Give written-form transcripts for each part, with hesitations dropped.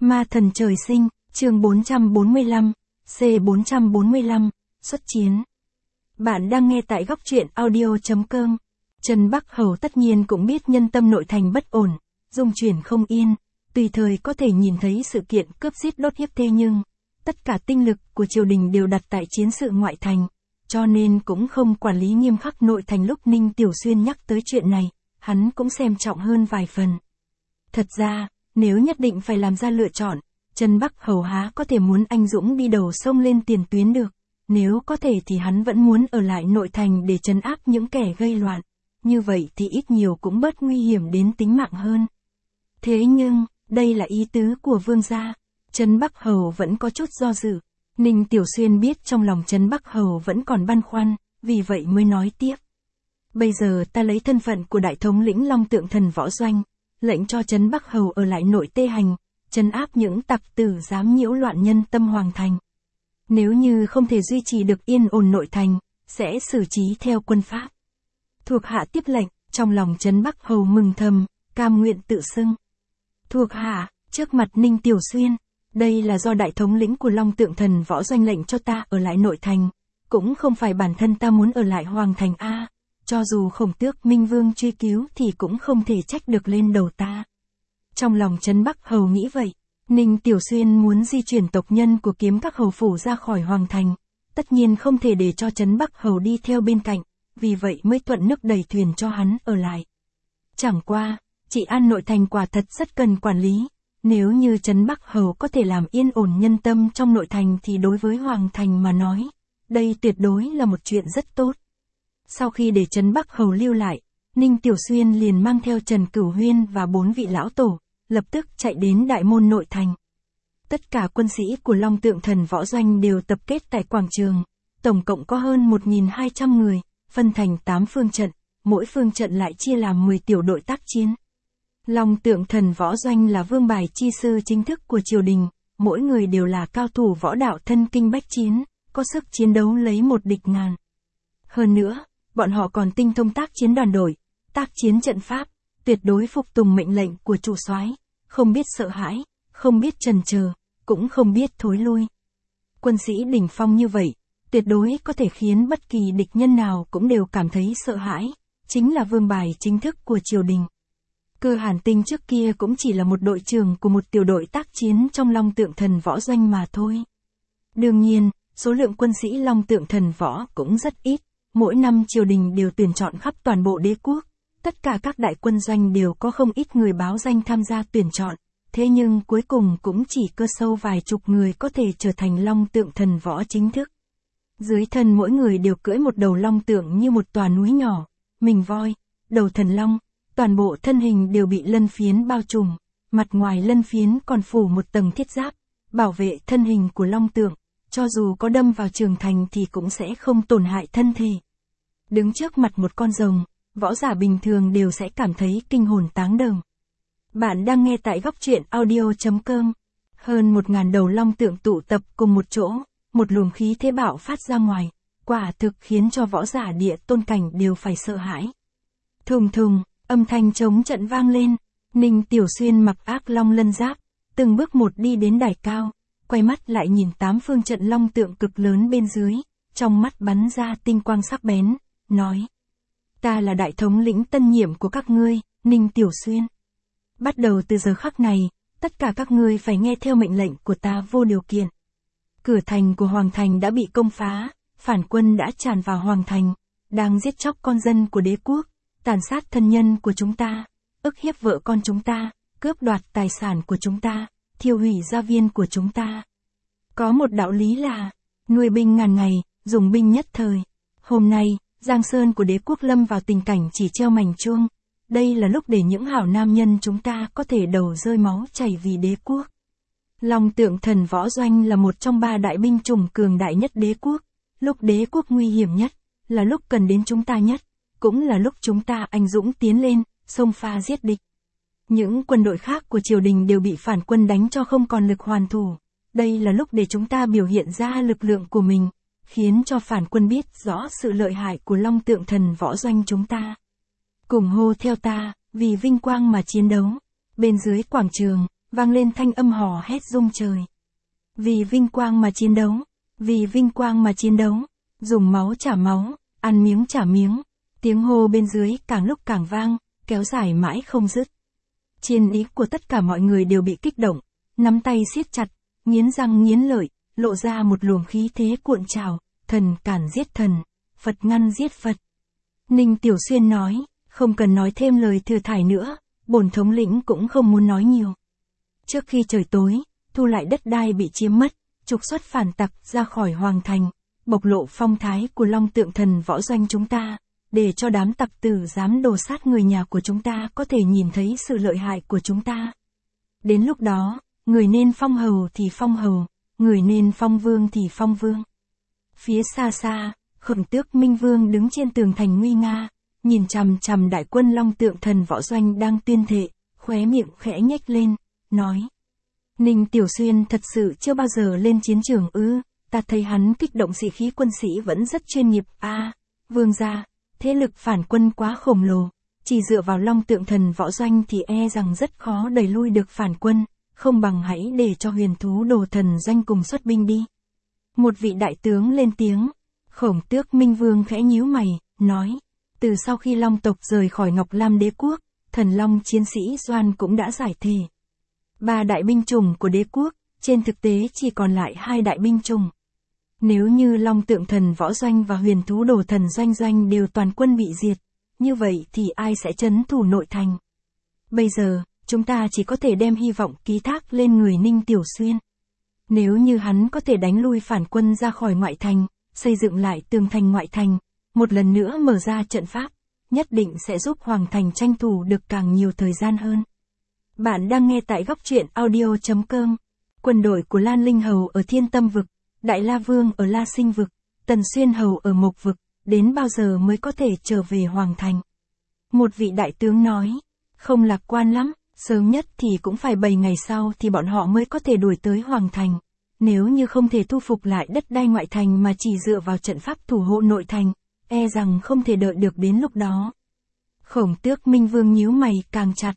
Ma thần trời sinh, chương 445, C445, xuất chiến. Bạn đang nghe tại góc truyện audio.com. Trần Bắc Hầu tất nhiên cũng biết nhân tâm nội thành bất ổn, dung chuyển không yên, tùy thời có thể nhìn thấy sự kiện cướp giết đốt hiếp thế nhưng, tất cả tinh lực của triều đình đều đặt tại chiến sự ngoại thành, cho nên cũng không quản lý nghiêm khắc nội thành. Lúc Ninh Tiểu Xuyên nhắc tới chuyện này, hắn cũng xem trọng hơn vài phần. Thật ra, nếu nhất định phải làm ra lựa chọn, Trần Bắc Hầu há có thể muốn anh dũng đi đầu sông lên tiền tuyến được, nếu có thể thì hắn vẫn muốn ở lại nội thành để trấn áp những kẻ gây loạn, như vậy thì ít nhiều cũng bớt nguy hiểm đến tính mạng hơn. Thế nhưng, đây là ý tứ của vương gia, Trần Bắc Hầu vẫn có chút do dự. Ninh Tiểu Xuyên biết trong lòng Trần Bắc Hầu vẫn còn băn khoăn, vì vậy mới nói tiếp. Bây giờ ta lấy thân phận của đại thống lĩnh Long Tượng Thần Võ Doanh, lệnh cho Trần Bắc Hầu ở lại nội Tê Hành, trấn áp những tặc tử dám nhiễu loạn nhân tâm hoàng thành. Nếu như không thể duy trì được yên ổn nội thành, sẽ xử trí theo quân pháp. Thuộc hạ tiếp lệnh, trong lòng Trần Bắc Hầu mừng thầm, cam nguyện tự xưng. Thuộc hạ, trước mặt Ninh Tiểu Xuyên, đây là do đại thống lĩnh của Long Tượng Thần Võ Doanh lệnh cho ta ở lại nội thành, cũng không phải bản thân ta muốn ở lại hoàng thành a. Cho dù Khổng Tước Minh Vương truy cứu thì cũng không thể trách được lên đầu ta. Trong lòng Trần Bắc Hầu nghĩ vậy, Ninh Tiểu Xuyên muốn di chuyển tộc nhân của Kiếm Các hầu phủ ra khỏi hoàng thành, tất nhiên không thể để cho Trần Bắc Hầu đi theo bên cạnh, vì vậy mới thuận nước đẩy thuyền cho hắn ở lại. Chẳng qua, trị an nội thành quả thật rất cần quản lý, nếu như Trần Bắc Hầu có thể làm yên ổn nhân tâm trong nội thành thì đối với hoàng thành mà nói, đây tuyệt đối là một chuyện rất tốt. Sau khi để Trần Bắc Hầu lưu lại, Ninh Tiểu Xuyên liền mang theo Trần Cửu Huyên và 4 vị lão tổ, lập tức chạy đến đại môn nội thành. Tất cả quân sĩ của Long Tượng Thần Võ Doanh đều tập kết tại quảng trường, tổng cộng có hơn 1.200 người, phân thành 8 phương trận, mỗi phương trận lại chia làm 10 tiểu đội tác chiến. Long Tượng Thần Võ Doanh là vương bài chi sư chính thức của triều đình, mỗi người đều là cao thủ võ đạo thân kinh bách chiến, có sức chiến đấu lấy một địch ngàn. Hơn nữa, bọn họ còn tinh thông tác chiến đoàn đội, tác chiến trận pháp, tuyệt đối phục tùng mệnh lệnh của chủ soái, không biết sợ hãi, không biết chần chờ, cũng không biết thối lui. Quân sĩ đỉnh phong như vậy, tuyệt đối có thể khiến bất kỳ địch nhân nào cũng đều cảm thấy sợ hãi, chính là vương bài chính thức của triều đình. Cơ Hàn Tinh trước kia cũng chỉ là một đội trưởng của một tiểu đội tác chiến trong Long Tượng Thần Võ Doanh mà thôi. Đương nhiên, số lượng quân sĩ Long Tượng Thần Võ cũng rất ít. Mỗi năm triều đình đều tuyển chọn khắp toàn bộ đế quốc, tất cả các đại quân doanh đều có không ít người báo danh tham gia tuyển chọn, thế nhưng cuối cùng cũng chỉ cơ sâu vài chục người có thể trở thành Long Tượng Thần Võ chính thức. Dưới thân mỗi người đều cưỡi một đầu long tượng như một tòa núi nhỏ, mình voi, đầu thần long, toàn bộ thân hình đều bị lân phiến bao trùm, mặt ngoài lân phiến còn phủ một tầng thiết giáp, bảo vệ thân hình của long tượng. Cho dù có đâm vào trường thành thì cũng sẽ không tổn hại thân thể. Đứng trước mặt một con rồng, võ giả bình thường đều sẽ cảm thấy kinh hồn táng đờm. Bạn đang nghe tại góc truyện audio.com. Hơn 1.000 đầu long tượng tụ tập cùng một chỗ, một luồng khí thế bạo phát ra ngoài, quả thực khiến cho võ giả địa tôn cảnh đều phải sợ hãi. Thùng thùng, âm thanh trống trận vang lên, Ninh Tiểu Xuyên mặc ác long lân giáp, từng bước một đi đến đài cao. Quay mắt lại nhìn 8 phương trận long tượng cực lớn bên dưới, trong mắt bắn ra tinh quang sắc bén, nói. Ta là đại thống lĩnh tân nhiệm của các ngươi, Ninh Tiểu Xuyên. Bắt đầu từ giờ khắc này, tất cả các ngươi phải nghe theo mệnh lệnh của ta vô điều kiện. Cửa thành của Hoàng Thành đã bị công phá, phản quân đã tràn vào Hoàng Thành, đang giết chóc con dân của đế quốc, tàn sát thân nhân của chúng ta, ức hiếp vợ con chúng ta, cướp đoạt tài sản của chúng ta. Thiêu hủy gia viên của chúng ta. Có một đạo lý là, nuôi binh ngàn ngày, dùng binh nhất thời. Hôm nay, Giang Sơn của đế quốc lâm vào tình cảnh chỉ treo mảnh chuông. Đây là lúc để những hảo nam nhân chúng ta có thể đầu rơi máu chảy vì đế quốc. Long Tượng Thần Võ Doanh là một trong 3 đại binh chủng cường đại nhất đế quốc. Lúc đế quốc nguy hiểm nhất, là lúc cần đến chúng ta nhất, cũng là lúc chúng ta anh dũng tiến lên, xông pha giết địch. Những quân đội khác của triều đình đều bị phản quân đánh cho không còn lực hoàn thủ. Đây là lúc để chúng ta biểu hiện ra lực lượng của mình, khiến cho phản quân biết rõ sự lợi hại của Long Tượng Thần Võ Doanh chúng ta. Cùng hô theo ta, vì vinh quang mà chiến đấu. Bên dưới quảng trường, vang lên thanh âm hò hét rung trời. Vì vinh quang mà chiến đấu, vì vinh quang mà chiến đấu, dùng máu trả máu, ăn miếng trả miếng, tiếng hô bên dưới càng lúc càng vang, kéo dài mãi không dứt. Chiến ý của tất cả mọi người đều bị kích động, nắm tay siết chặt, nghiến răng nghiến lợi, lộ ra một luồng khí thế cuộn trào, thần cản giết thần, Phật ngăn giết Phật. Ninh Tiểu Xuyên nói, không cần nói thêm lời thừa thải nữa, bổn thống lĩnh cũng không muốn nói nhiều. Trước khi trời tối, thu lại đất đai bị chiếm mất, trục xuất phản tặc ra khỏi hoàng thành, bộc lộ phong thái của Long Tượng Thần Võ Doanh chúng ta, để cho đám tặc tử dám đồ sát người nhà của chúng ta có thể nhìn thấy sự lợi hại của chúng ta. Đến lúc đó, người nên phong hầu thì phong hầu, người nên phong vương thì phong vương. Phía xa xa, Khổng Tước Minh Vương đứng trên tường thành nguy nga, nhìn chằm chằm đại quân Long Tượng Thần Võ Doanh đang tuyên thệ, khóe miệng khẽ nhếch lên, nói. Ninh Tiểu Xuyên thật sự chưa bao giờ lên chiến trường ư, ta thấy hắn kích động sĩ khí quân sĩ vẫn rất chuyên nghiệp. Vương gia, thế lực phản quân quá khổng lồ, chỉ dựa vào Long Tượng Thần Võ Doanh thì e rằng rất khó đẩy lui được phản quân, không bằng hãy để cho Huyền Thú Đồ Thần Doanh cùng xuất binh đi. Một vị đại tướng lên tiếng, Khổng Tước Minh Vương khẽ nhíu mày, nói, từ sau khi Long tộc rời khỏi Ngọc Lam Đế quốc, Thần Long chiến sĩ Doan cũng đã giải thể. 3 đại binh chủng của đế quốc, trên thực tế chỉ còn lại 2 đại binh chủng. Nếu như Long Tượng Thần Võ Doanh và Huyền Thú Đồ Thần Doanh đều toàn quân bị diệt, như vậy thì ai sẽ trấn thủ nội thành? Bây giờ, chúng ta chỉ có thể đem hy vọng ký thác lên người Ninh Tiểu Xuyên. Nếu như hắn có thể đánh lui phản quân ra khỏi ngoại thành, xây dựng lại tường thành ngoại thành, một lần nữa mở ra trận pháp, nhất định sẽ giúp Hoàng thành tranh thủ được càng nhiều thời gian hơn. Bạn đang nghe tại góc truyện audio.com. Quân đội của Lan Linh Hầu ở Thiên Tâm Vực, Đại La Vương ở La Sinh Vực, Tần Xuyên Hầu ở Mộc Vực, đến bao giờ mới có thể trở về Hoàng thành? Một vị đại tướng nói, không lạc quan lắm, sớm nhất thì cũng phải 7 ngày sau thì bọn họ mới có thể đuổi tới Hoàng thành. Nếu như không thể thu phục lại đất đai ngoại thành mà chỉ dựa vào trận pháp thủ hộ nội thành, e rằng không thể đợi được đến lúc đó. Khổng Tước Minh Vương nhíu mày càng chặt,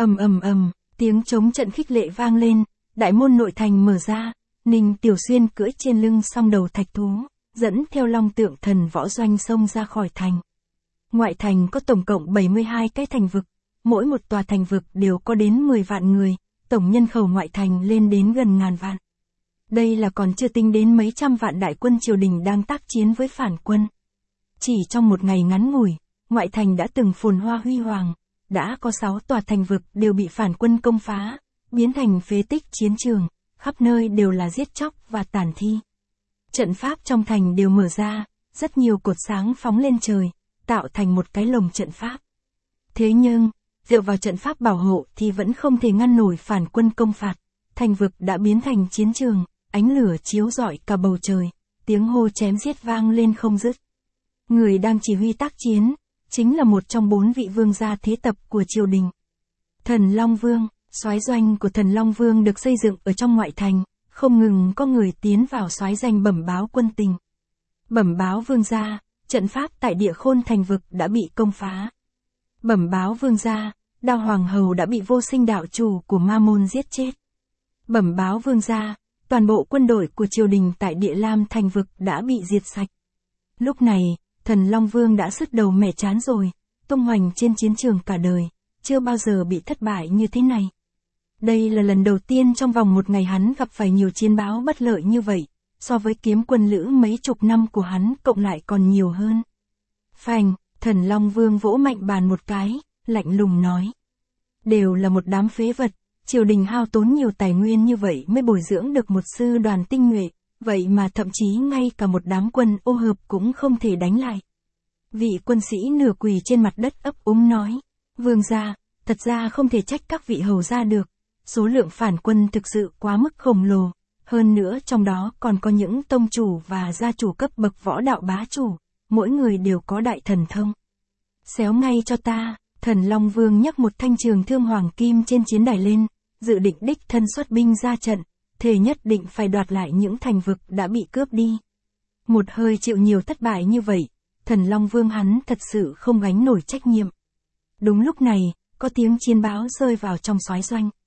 ầm, tiếng trống trận khích lệ vang lên, đại môn nội thành mở ra, Ninh Tiểu Xuyên cưỡi trên lưng song đầu thạch thú, dẫn theo Long Tượng Thần Võ Doanh xông ra khỏi thành. Ngoại thành có tổng cộng 72 cái thành vực, mỗi một tòa thành vực đều có đến 10 vạn người, tổng nhân khẩu ngoại thành lên đến gần ngàn vạn. Đây là còn chưa tính đến mấy trăm vạn đại quân triều đình đang tác chiến với phản quân. Chỉ trong một ngày ngắn ngủi, ngoại thành đã từng phồn hoa huy hoàng, đã có 6 tòa thành vực đều bị phản quân công phá, biến thành phế tích chiến trường, khắp nơi đều là giết chóc và tàn thi. Trận pháp trong thành đều mở ra, rất nhiều cột sáng phóng lên trời, tạo thành một cái lồng trận pháp. Thế nhưng, dựa vào trận pháp bảo hộ thì vẫn không thể ngăn nổi phản quân công phạt, thành vực đã biến thành chiến trường, ánh lửa chiếu rọi cả bầu trời, tiếng hô chém giết vang lên không dứt. Người đang chỉ huy tác chiến, chính là một trong 4 vị vương gia thế tập của triều đình. Thần Long Vương, soái doanh của Thần Long Vương được xây dựng ở trong ngoại thành, không ngừng có người tiến vào soái doanh bẩm báo quân tình. Bẩm báo vương gia, trận pháp tại Địa Khôn thành vực đã bị công phá. Bẩm báo vương gia, Đao Hoàng Hầu đã bị Vô Sinh đạo chủ của Ma Môn giết chết. Bẩm báo vương gia, toàn bộ quân đội của triều đình tại Địa Lam thành vực đã bị diệt sạch. Lúc này, Thần Long Vương đã sứt đầu mẻ chán rồi, tung hoành trên chiến trường cả đời, chưa bao giờ bị thất bại như thế này. Đây là lần đầu tiên trong vòng một ngày hắn gặp phải nhiều chiến báo bất lợi như vậy, so với kiếm quân lữ mấy chục năm của hắn cộng lại còn nhiều hơn. Phanh, Thần Long Vương vỗ mạnh bàn một cái, lạnh lùng nói. Đều là một đám phế vật, triều đình hao tốn nhiều tài nguyên như vậy mới bồi dưỡng được một sư đoàn tinh nhuệ, vậy mà thậm chí ngay cả một đám quân ô hợp cũng không thể đánh lại. Vị quân sĩ nửa quỳ trên mặt đất ấp úng nói, vương gia, thật ra không thể trách các vị hầu gia được, số lượng phản quân thực sự quá mức khổng lồ, hơn nữa trong đó còn có những tông chủ và gia chủ cấp bậc võ đạo bá chủ, mỗi người đều có đại thần thông. Xéo ngay cho ta, Thần Long Vương nhấc một thanh trường thương hoàng kim trên chiến đài lên, dự định đích thân xuất binh ra trận, thề nhất định phải đoạt lại những thành vực đã bị cướp đi. Một hơi chịu nhiều thất bại như vậy, Thần Long Vương hắn thật sự không gánh nổi trách nhiệm. Đúng lúc này, có tiếng chiến báo rơi vào trong soái doanh.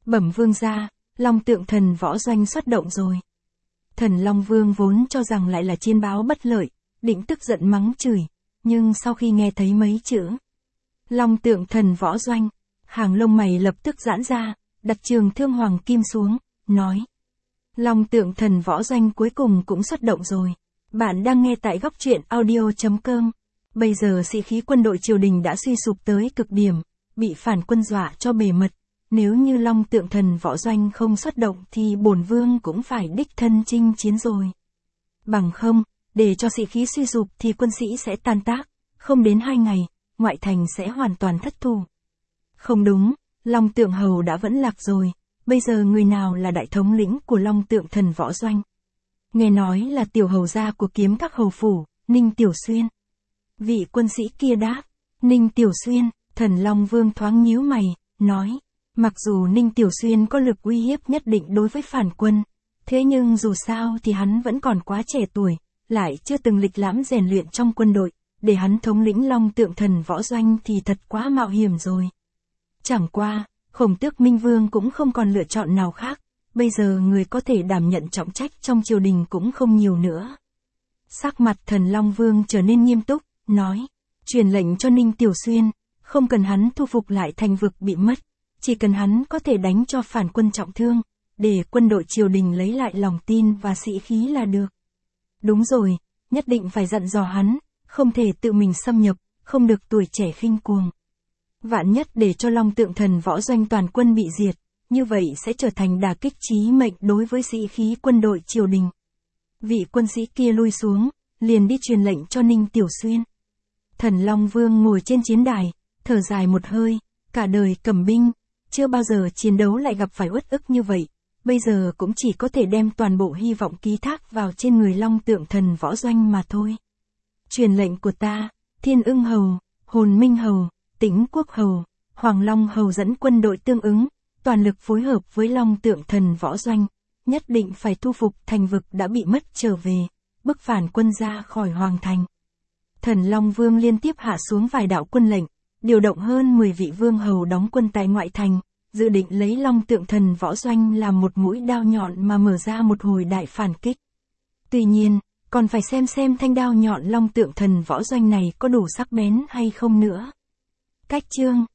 Bẩm vương gia, Long Tượng Thần Võ Doanh xuất động rồi. Thần Long Vương vốn cho rằng lại là chiến báo bất lợi, định tức giận mắng chửi, nhưng sau khi nghe thấy mấy chữ Long Tượng Thần Võ Doanh, hàng lông mày lập tức giãn ra, đặt trường thương hoàng kim xuống, nói. Long Tượng Thần Võ Doanh cuối cùng cũng xuất động rồi. Bạn đang nghe tại góc truyện audio.com. Bây giờ sĩ khí quân đội triều đình đã suy sụp tới cực điểm, bị phản quân dọa cho bề mật. Nếu như Long Tượng Thần Võ Doanh không xuất động thì bổn vương cũng phải đích thân chinh chiến rồi. Bằng không, để cho sĩ khí suy sụp thì quân sĩ sẽ tan tác, không đến 2 ngày, ngoại thành sẽ hoàn toàn thất thủ. Không đúng, Long Tượng Hầu đã vẫn lạc rồi, bây giờ người nào là đại thống lĩnh của Long Tượng Thần Võ Doanh? Nghe nói là tiểu hầu gia của Kiếm Các hầu phủ, Ninh Tiểu Xuyên. Vị quân sĩ kia đáp, Ninh Tiểu Xuyên. Thần Long Vương thoáng nhíu mày, nói, mặc dù Ninh Tiểu Xuyên có lực uy hiếp nhất định đối với phản quân, thế nhưng dù sao thì hắn vẫn còn quá trẻ tuổi, lại chưa từng lịch lãm rèn luyện trong quân đội, để hắn thống lĩnh Long Tượng Thần Võ Doanh thì thật quá mạo hiểm rồi. Chẳng qua, Khổng Tước Minh Vương cũng không còn lựa chọn nào khác, bây giờ người có thể đảm nhận trọng trách trong triều đình cũng không nhiều nữa. Sắc mặt Thần Long Vương trở nên nghiêm túc, nói, truyền lệnh cho Ninh Tiểu Xuyên, không cần hắn thu phục lại thành vực bị mất, chỉ cần hắn có thể đánh cho phản quân trọng thương, để quân đội triều đình lấy lại lòng tin và sĩ khí là được. Đúng rồi, nhất định phải dặn dò hắn, không thể tự mình xâm nhập, không được tuổi trẻ khinh cuồng. Vạn nhất để cho Long Tượng Thần Võ Doanh toàn quân bị diệt, như vậy sẽ trở thành đả kích chí mệnh đối với sĩ khí quân đội triều đình. Vị quân sĩ kia lui xuống, liền đi truyền lệnh cho Ninh Tiểu Xuyên. Thần Long Vương ngồi trên chiến đài, thở dài một hơi, cả đời cầm binh, chưa bao giờ chiến đấu lại gặp phải uất ức như vậy, bây giờ cũng chỉ có thể đem toàn bộ hy vọng ký thác vào trên người Long Tượng Thần Võ Doanh mà thôi. Truyền lệnh của ta, Thiên Ưng Hầu, Hồn Minh Hầu, Tĩnh Quốc Hầu, Hoàng Long Hầu dẫn quân đội tương ứng, toàn lực phối hợp với Long Tượng Thần Võ Doanh, nhất định phải thu phục thành vực đã bị mất trở về, bức phản quân ra khỏi hoàng thành. Thần Long Vương liên tiếp hạ xuống vài đạo quân lệnh, điều động hơn 10 vị vương hầu đóng quân tại ngoại thành, dự định lấy Long Tượng Thần Võ Doanh làm một mũi đao nhọn mà mở ra một hồi đại phản kích. Tuy nhiên, còn phải xem thanh đao nhọn Long Tượng Thần Võ Doanh này có đủ sắc bén hay không nữa. Cách chương